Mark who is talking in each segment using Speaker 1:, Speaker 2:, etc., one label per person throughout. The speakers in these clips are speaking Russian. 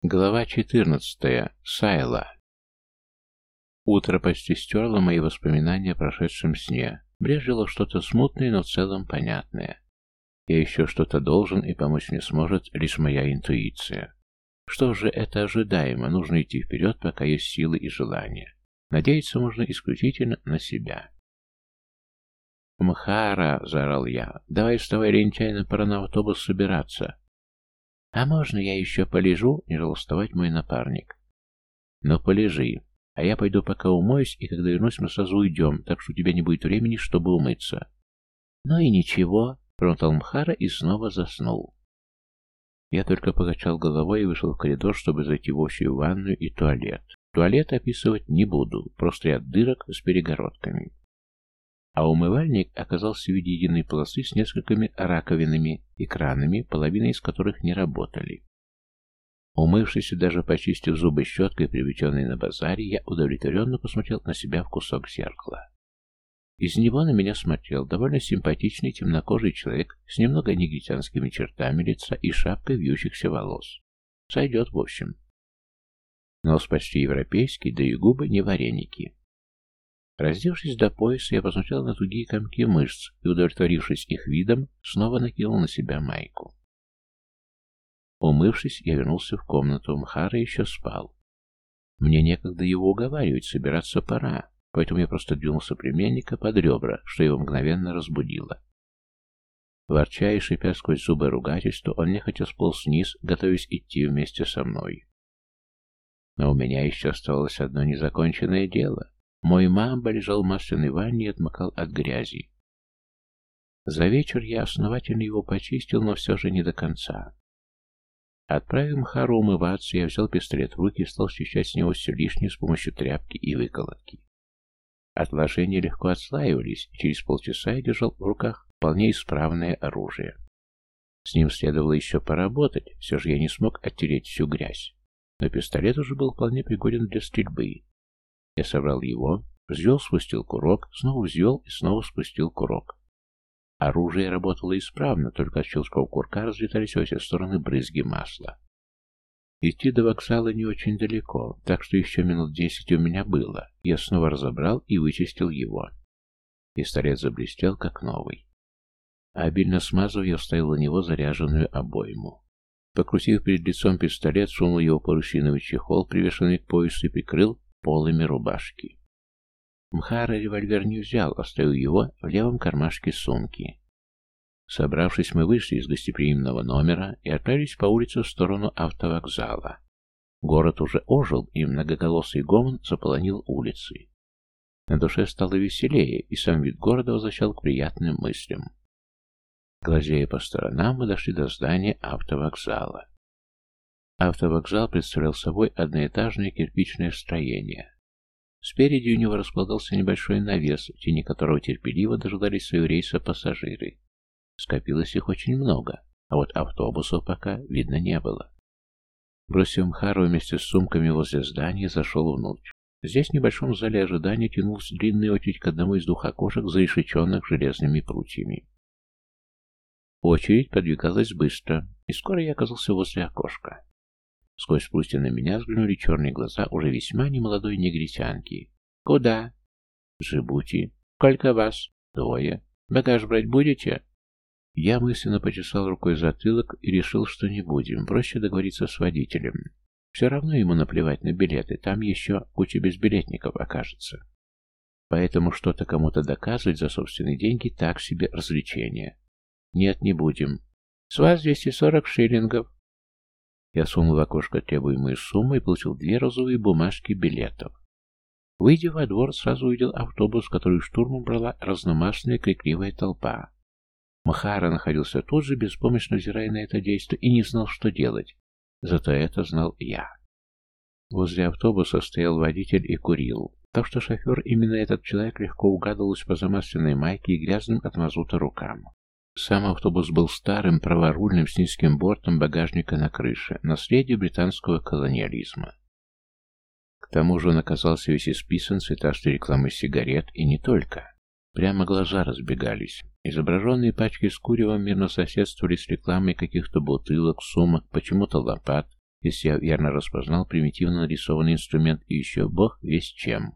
Speaker 1: Глава 14. Сайла. Утро почти стерло мои воспоминания о прошедшем сне. Брежило что-то смутное, но в целом понятное. Я еще что-то должен, и помочь мне сможет лишь моя интуиция. Что же, это ожидаемо, нужно идти вперед, пока есть силы и желания. Надеяться можно исключительно на себя. «Мхара!» — заорал я. «Давай вставай, лентяйно, пора на автобус собираться». «А можно я еще полежу?» — не желал вставать мой напарник. «Ну, полежи. А я пойду пока умоюсь, и когда вернусь, мы сразу уйдем, так что у тебя не будет времени, чтобы умыться». «Ну и ничего», — пронутал Мхара и снова заснул. Я только покачал головой и вышел в коридор, чтобы зайти в общую ванную и туалет. Туалет описывать не буду, просто ряд дырок с перегородками. А умывальник оказался в виде единой полосы с несколькими раковинами и кранами, половина из которых не работали. Умывшись и даже почистив зубы щеткой, приобретенной на базаре, я удовлетворенно посмотрел на себя в кусок зеркала. Из него на меня смотрел довольно симпатичный темнокожий человек с немного негритянскими чертами лица и шапкой вьющихся волос. Сойдет, в общем. Нос почти европейский, да и губы не вареники. Раздевшись до пояса, я посмотрел на тугие комки мышц и, удовлетворившись их видом, снова накинул на себя майку. Умывшись, я вернулся в комнату. Мхара еще спал. Мне некогда его уговаривать, собираться пора, поэтому я просто двинул соплеменника под ребра, что его мгновенно разбудило. Ворча и шипя сквозь зубы ругательства, он нехотя сполз вниз, готовясь идти вместе со мной. Но у меня еще оставалось одно незаконченное дело. Мой мамба лежал в масляной ванне и отмокал от грязи. За вечер я основательно его почистил, но все же не до конца. Отправив Мхару умываться, я взял пистолет в руки и стал счищать с него все лишнее с помощью тряпки и выколотки. Отложения легко отслаивались, и через полчаса я держал в руках вполне исправное оружие. С ним следовало еще поработать, все же я не смог оттереть всю грязь. Но пистолет уже был вполне пригоден для стрельбы. Я собрал его, взвел, спустил курок, снова взвел и снова спустил курок. Оружие работало исправно, только от щелчков курка разлетались во все стороны брызги масла. Идти до вокзала не очень далеко, так что еще минут 10 у меня было. Я снова разобрал и вычистил его. Пистолет заблестел, как новый. Обильно смазав, я вставил на него заряженную обойму. Покрутив перед лицом пистолет, сунул его в парусиновый чехол, привешенный к поясу, и прикрыл полами рубашки. Мхара револьвер не взял, оставил его в левом кармашке сумки. Собравшись, мы вышли из гостеприимного номера и отправились по улице в сторону автовокзала. Город уже ожил, и многоголосый гомон заполонил улицы. На душе стало веселее, и сам вид города возвращал к приятным мыслям. Глазея по сторонам, мы дошли до здания автовокзала. Автовокзал представлял собой одноэтажное кирпичное строение. Спереди у него располагался небольшой навес, в тени которого терпеливо дожидались своего рейса пассажиры. Скопилось их очень много, а вот автобусов пока видно не было. Бросив Мхару вместе с сумками возле здания, зашел внутрь. Здесь в небольшом зале ожидания тянулась длинная очередь к одному из двух окошек, зарешеченных железными прутьями. Очередь подвигалась быстро, и скоро я оказался возле окошка. Сквозь прутья на меня взглянули черные глаза уже весьма немолодой негритянки. «Куда?» «Джибути». «Сколько вас?» «Двое». «Багаж брать будете?» Я мысленно почесал рукой затылок и решил, что не будем. Проще договориться с водителем. Все равно ему наплевать на билеты, там еще куча безбилетников окажется. Поэтому что-то кому-то доказывать за собственные деньги так себе развлечение. Нет, не будем. С вас 240 шиллингов. Я сунул в окошко требуемую сумму и получил 2 розовые бумажки билетов. Выйдя во двор, сразу увидел автобус, который штурмом брала разномастная крикливая толпа. Мхара находился тут же, беспомощно взирая на это действо, и не знал, что делать. Зато это знал я. Возле автобуса стоял водитель и курил, так что шофер, именно этот человек, легко угадывался по замасленной майке и грязным от мазута рукам. Сам автобус был старым, праворульным, с низким бортом багажника на крыше, наследие британского колониализма. К тому же он оказался весь исписан цветастой рекламой сигарет, и не только. Прямо глаза разбегались. Изображенные пачки с куревом мирно соседствовали с рекламой каких-то бутылок, сумок, почему-то лопат, если я верно распознал примитивно нарисованный инструмент и еще бог весть чем.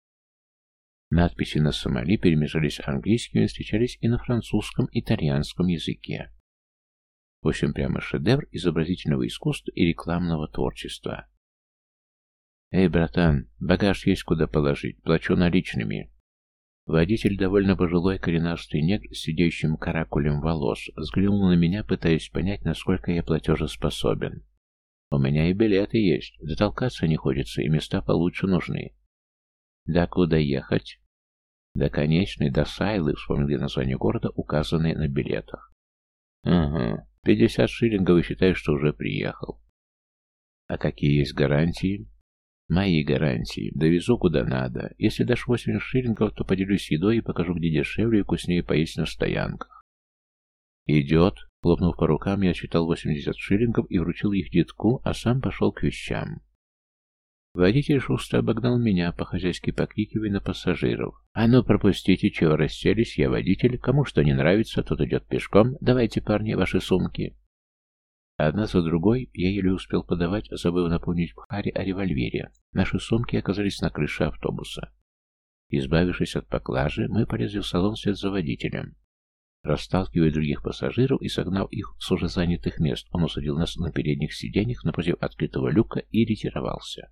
Speaker 1: Надписи на Сомали перемешались английскими и встречались и на французском, итальянском языке. В общем, прямо шедевр изобразительного искусства и рекламного творчества. «Эй, братан, багаж есть куда положить, плачу наличными». Водитель, довольно пожилой коренастый негр с сидящим каракулем волос, взглянул на меня, пытаясь понять, насколько я платежеспособен. «У меня и билеты есть, дотолкаться не хочется, и места получше нужны». «Да куда ехать?» «До конечной, до Сайлы», — вспомнил я название города, указанное на билетах. «Ага, 50 шиллингов, и считаю, что уже приехал». «А какие есть гарантии?» «Мои гарантии. Довезу куда надо. Если дашь 80 шиллингов, то поделюсь едой и покажу, где дешевле и вкуснее поесть на стоянках». «Идет». Хлопнув по рукам, я отсчитал 80 шиллингов и вручил их детку, а сам пошел к вещам. Водитель шустро обогнал меня, по-хозяйски покрикивая на пассажиров. «А ну, пропустите, чего расселись, я водитель. Кому что не нравится, тот идет пешком. Давайте, парни, ваши сумки». Одна за другой я еле успел подавать, забыв напомнить Пхаре о револьвере. Наши сумки оказались на крыше автобуса. Избавившись от поклажи, мы полезли в салон вслед за водителем. Расталкивая других пассажиров и согнав их с уже занятых мест, он усадил нас на передних сиденьях напротив открытого люка и ретировался.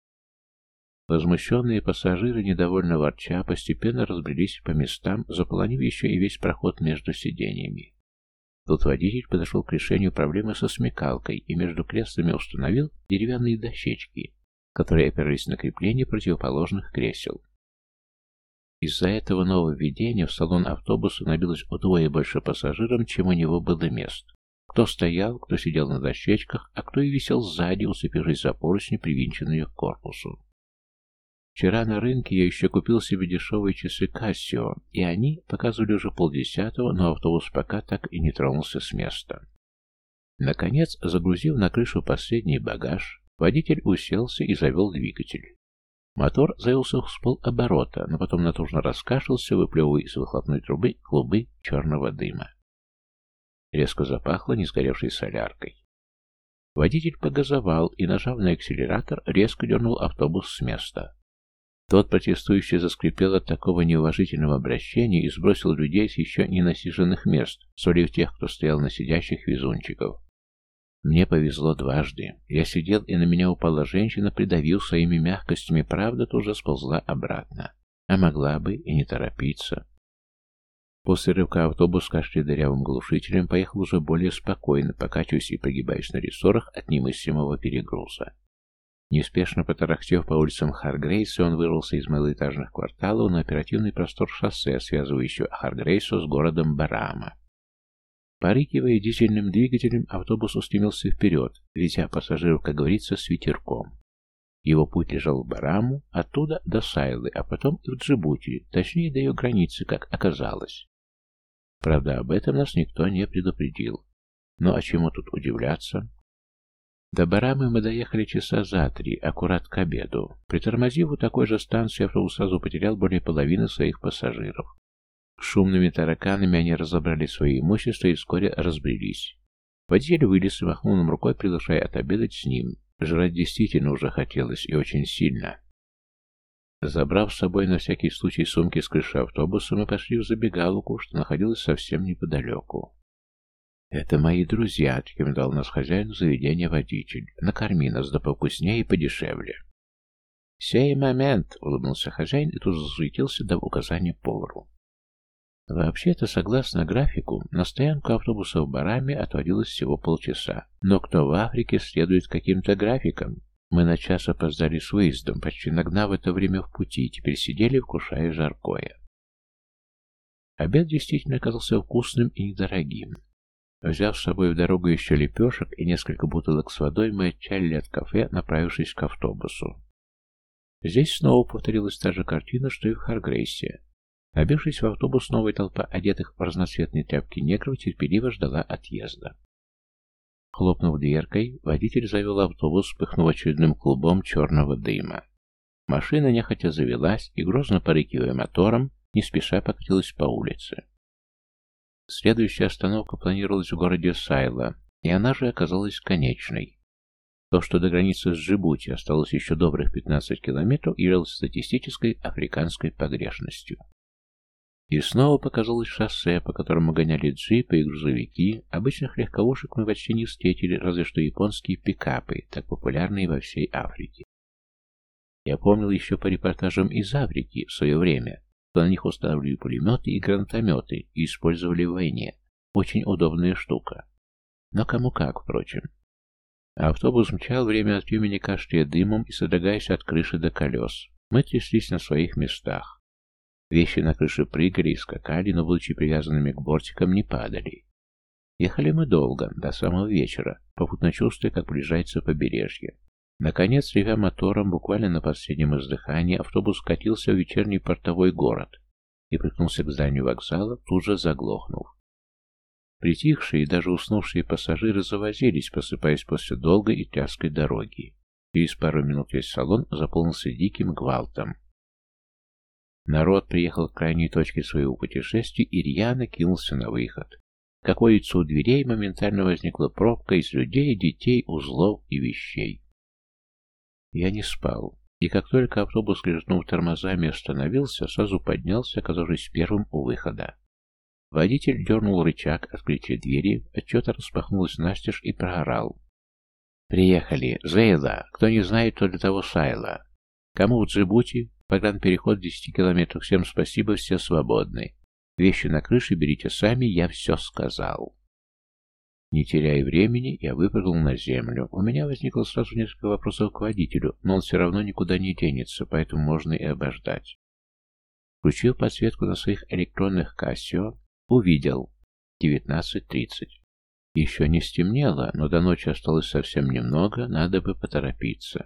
Speaker 1: Возмущенные пассажиры, недовольно ворча, постепенно разбрелись по местам, заполонив еще и весь проход между сиденьями. Тут водитель подошел к решению проблемы со смекалкой и между креслами установил деревянные дощечки, которые опирались на крепление противоположных кресел. Из-за этого нововведения в салон автобуса набилось вдвое больше пассажиров, чем у него было мест. Кто стоял, кто сидел на дощечках, а кто и висел сзади, уцепившись за поручни, привинченные к корпусу. Вчера на рынке я еще купил себе дешевые часы Casio, и они показывали уже 9:30, но автобус пока так и не тронулся с места. Наконец, загрузив на крышу последний багаж, водитель уселся и завел двигатель. Мотор завелся в полоборота, но потом натужно раскашлялся, выплевывая из выхлопной трубы клубы черного дыма. Резко запахло несгоревшей соляркой. Водитель погазовал и, нажав на акселератор, резко дернул автобус с места. Тот протестующий заскрипел от такого неуважительного обращения и сбросил людей с еще не насиженных мест, солив тех, кто стоял на сидящих везунчиков. Мне повезло дважды. Я сидел, и на меня упала женщина, придавил своими мягкостями, правда, тоже сползла обратно. А могла бы и не торопиться. После рывка автобус, кашляя дырявым глушителем, поехал уже более спокойно, покачиваясь и прогибаясь на рессорах от немыслимого перегруза. Неспешно потарахтев по улицам Харгрейса, он вырвался из малоэтажных кварталов на оперативный простор шоссе, связывающего Харгрейсу с городом Бараама. Порыкивая дизельным двигателем, автобус устремился вперед, везя пассажиров, как говорится, с ветерком. Его путь лежал в Барааму, оттуда до Сайлы, а потом и в Джибути, точнее до ее границы, как оказалось. Правда, об этом нас никто не предупредил. Ну а чему тут удивляться? До Барамы мы доехали часа за 3, аккурат к обеду. Притормозив у такой же станции, автобус сразу потерял более половины своих пассажиров. Шумными тараканами они разобрали свое имущество и вскоре разбрелись. Водитель вылез и махнул нам рукой, приглашая отобедать с ним. Жрать действительно уже хотелось и очень сильно. Забрав с собой на всякий случай сумки с крыши автобуса, мы пошли в забегаловку, что находилась совсем неподалеку. «Это мои друзья», — рекомендовал нас хозяин заведения водитель. «Накорми нас, да повкуснее и подешевле». «Сей момент», — улыбнулся хозяин и тут засуетился, дав указание повару. Вообще-то, согласно графику, на стоянку автобуса в Бараме отводилось всего полчаса. Но кто в Африке следует каким-то графикам? Мы на час опоздали с выездом, почти нагнав это время в пути, и теперь сидели, вкушая жаркое. Обед действительно оказался вкусным и недорогим. Взяв с собой в дорогу еще лепешек и несколько бутылок с водой, мы отчалили от кафе, направившись к автобусу. Здесь снова повторилась та же картина, что и в Харгрейсе. Набившись в автобус, новая толпа одетых в разноцветные тряпки негров терпеливо ждала отъезда. Хлопнув дверкой, водитель завел автобус, вспыхнув очередным клубом черного дыма. Машина нехотя завелась и, грозно порыкивая мотором, не спеша покатилась по улице. Следующая остановка планировалась в городе Сайла, и она же оказалась конечной. То, что до границы с Джибути осталось еще добрых 15 километров, являлось статистической африканской погрешностью. И снова показалось шоссе, по которому гоняли джипы и грузовики. Обычных легковушек мы почти не встретили, разве что японские пикапы, так популярные во всей Африке. Я помнил еще по репортажам из Африки в свое время, что на них устанавливали пулеметы и гранатометы и использовали в войне. Очень удобная штука. Но кому как, впрочем. А автобус мчал время от времени, кашляя дымом и содрогаясь от крыши до колес. Мы тряслись на своих местах. Вещи на крыше прыгали и скакали, но, будучи привязанными к бортикам, не падали. Ехали мы долго, до самого вечера, попутно чувствуя, как приближается побережье. Наконец, ревя мотором, буквально на последнем издыхании, автобус катился в вечерний портовой город и приткнулся к зданию вокзала, тут же заглохнув. Притихшие и даже уснувшие пассажиры завозились, просыпаясь после долгой и тряской дороги. Через пару минут весь салон заполнился диким гвалтом. Народ приехал к крайней точке своего путешествия и рьяно кинулся на выход. Как водится, у дверей моментально возникла пробка из людей, детей, узлов и вещей. Я не спал, и как только автобус, лежнув тормозами, остановился, сразу поднялся, оказавшись первым у выхода. Водитель дернул рычаг открытия двери, отчета распахнулась настежь и проорал. «Приехали! Зейла! Кто не знает, то для того Сайла! Кому в Джибути? Погранпереход в 10 километрах. Всем спасибо, все свободны. Вещи на крыше берите сами, я все сказал». Не теряя времени, я выпрыгнул на землю. У меня возникло сразу несколько вопросов к водителю, но он все равно никуда не денется, поэтому можно и обождать. Включив подсветку на своих электронных Casio, увидел 19:30. Еще не стемнело, но до ночи осталось совсем немного, надо бы поторопиться.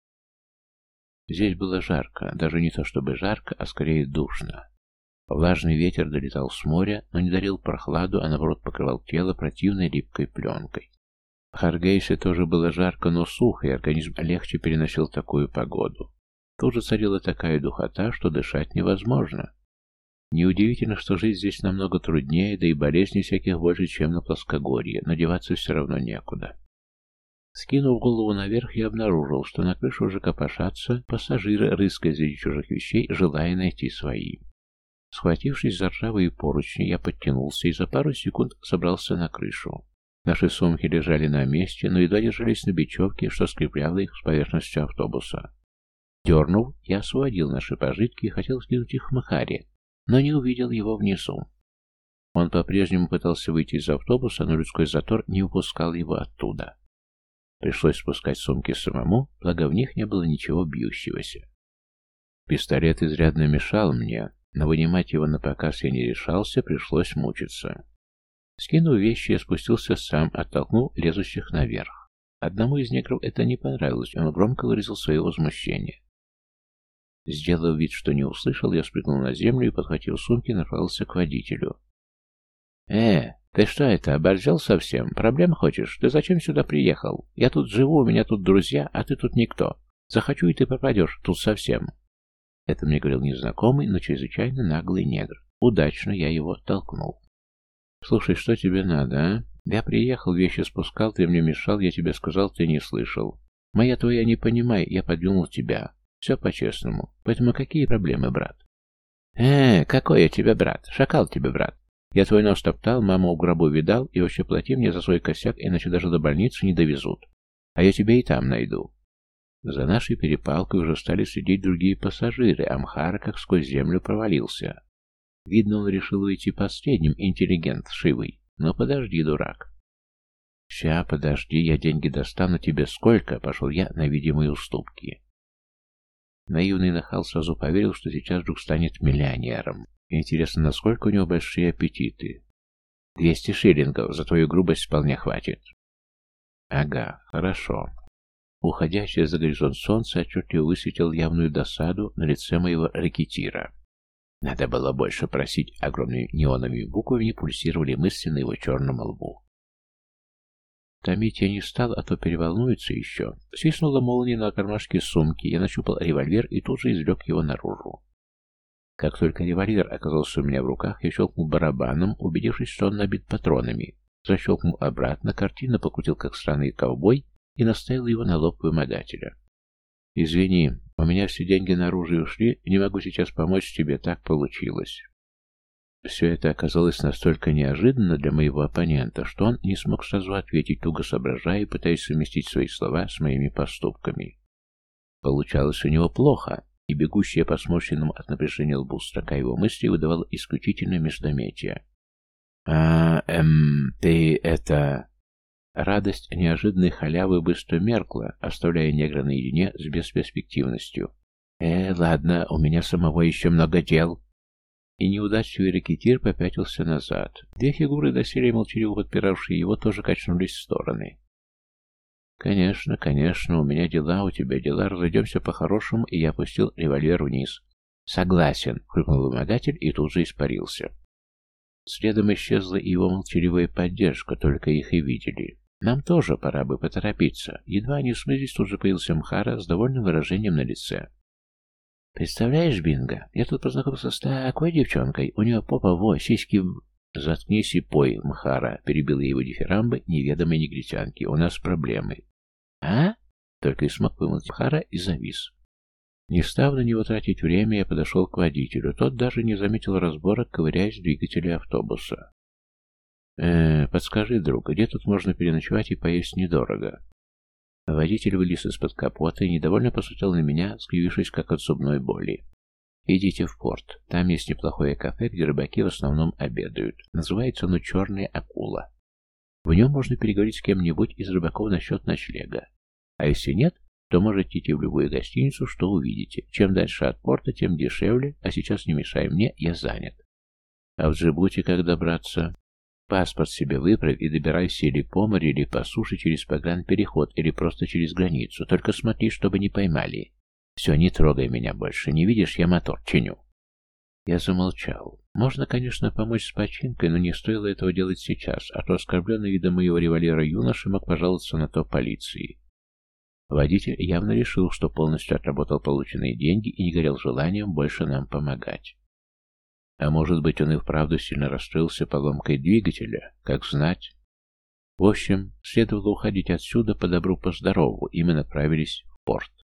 Speaker 1: Здесь было жарко, даже не то чтобы жарко, а скорее душно. Влажный ветер долетал с моря, но не дарил прохладу, а наоборот покрывал тело противной липкой пленкой. В Харгейсе тоже было жарко, но сухо, и организм легче переносил такую погоду. Тут же царила такая духота, что дышать невозможно. Неудивительно, что жить здесь намного труднее, да и болезней всяких больше, чем на плоскогорье, но деваться все равно некуда. Скинув голову наверх, я обнаружил, что на крыше уже копошатся пассажиры, рыская среди чужих вещей, желая найти свои. Схватившись за ржавые поручни, я подтянулся и за пару секунд собрался на крышу. Наши сумки лежали на месте, но едва держались на бечевке, что скрепляло их с поверхностью автобуса. Дернув, я освободил наши пожитки и хотел скинуть их в Махаре, но не увидел его внизу. Он по-прежнему пытался выйти из автобуса, но людской затор не упускал его оттуда. Пришлось спускать сумки самому, благо в них не было ничего бьющегося. Пистолет изрядно мешал мне, но вынимать его на показ я не решался, пришлось мучиться. Скинув вещи, я спустился сам, оттолкнул лезущих наверх. Одному из негров это не понравилось, он громко выразил свое возмущение. Сделав вид, что не услышал, я спрыгнул на землю и, подхватив сумки, направился к водителю. Ты что это, оборзел совсем? Проблем хочешь? Ты зачем сюда приехал? Я тут живу, у меня тут друзья, а ты тут никто. Захочу, и ты пропадешь тут совсем». Это мне говорил незнакомый, но чрезвычайно наглый негр. Удачно я его толкнул. «Слушай, что тебе надо, а? Я приехал, вещи спускал, ты мне мешал, я тебе сказал, ты не слышал. Моя твоя не понимай, я подвинул тебя. Все по-честному. Поэтому какие проблемы, брат?» Какой я тебе брат? Шакал тебе брат. Я твой нос топтал, маму в гробу видал, и вообще плати мне за свой косяк, иначе даже до больницы не довезут. А я тебя и там найду». За нашей перепалкой уже стали следить другие пассажиры, а Мхара как сквозь землю провалился. Видно, он решил уйти последним, интеллигент вшивый. Но подожди, дурак. «Ща, подожди, я деньги достану, тебе сколько?» — пошел я на видимые уступки. Наивный нахал сразу поверил, что сейчас вдруг станет миллионером. Интересно, насколько у него большие аппетиты. 200 шиллингов, за твою грубость вполне хватит. Ага, хорошо. Уходящее за горизонт солнце отчетливо высветило явную досаду на лице моего рэкетира. Надо было больше просить, огромными неоновыми буквами пульсировали мысли на его черном лбу. Томить я не стал, а то переволнуется еще. Свистнула молния на кармашке сумки, я нащупал револьвер и тут же извлек его наружу. Как только револьвер оказался у меня в руках, я щелкнул барабаном, убедившись, что он набит патронами. Защелкнул обратно, картинно покрутил как странный ковбой и наставил его на лоб вымогателя. «Извини, у меня все деньги наружу ушли, не могу сейчас помочь тебе, так получилось». Все это оказалось настолько неожиданно для моего оппонента, что он не смог сразу ответить, туго соображая и пытаясь совместить свои слова с моими поступками. Получалось у него плохо, и бегущая по сморщенному от напряжения лбу строка его мыслей выдавала исключительно междометие. Ты это...» Радость неожиданной халявы быстро меркла, оставляя негра наедине с бесперспективностью. Ладно, у меня самого еще много дел». И неудачливый рекетир попятился назад. Две фигуры, доселе молчаливо подпиравшие его, тоже качнулись в стороны. «Конечно, конечно, у меня дела, у тебя дела, разойдемся по-хорошему», и я опустил револьвер вниз. «Согласен», — хрюкнул вымогатель и тут же испарился. Следом исчезла и его молчаливая поддержка, только их и видели. Нам тоже пора бы поторопиться. Едва они смылись, тут же появился Мхара с довольным выражением на лице. «Представляешь, Бинго, я тут познакомился с такой девчонкой, у нее попа сиськи в...» «Заткнись и пой, Мхара», — перебила его дифирамбы неведомой негритянки. «У нас проблемы». «А?» — только и смог вымолвить Мхара и завис. Не став на него тратить время, я подошел к водителю. Тот даже не заметил разборок, ковыряясь в двигателе автобуса. Подскажи, друг, где тут можно переночевать и поесть недорого?» Водитель вылез из-под капота и недовольно посмотрел на меня, скривившись как от зубной боли. «Идите в порт. Там есть неплохое кафе, где рыбаки в основном обедают. Называется оно «Черная акула». В нем можно переговорить с кем-нибудь из рыбаков насчет ночлега. А если нет, то можете идти в любую гостиницу, что увидите. Чем дальше от порта, тем дешевле, а сейчас не мешай мне, я занят». «А в Джибути как добраться?» «Паспорт себе выправь и добирайся или по морю, или по суше через погранпереход, или просто через границу. Только смотри, чтобы не поймали. Все, не трогай меня больше. Не видишь, я мотор чиню». Я замолчал. Можно, конечно, помочь с починкой, но не стоило этого делать сейчас, а то оскорбленный видом моего револьвера юноша мог пожаловаться на то полиции. Водитель явно решил, что полностью отработал полученные деньги и не горел желанием больше нам помогать. А может быть, он и вправду сильно расстроился поломкой двигателя, как знать. В общем, следовало уходить отсюда по добру, по здорову, и мы направились в порт.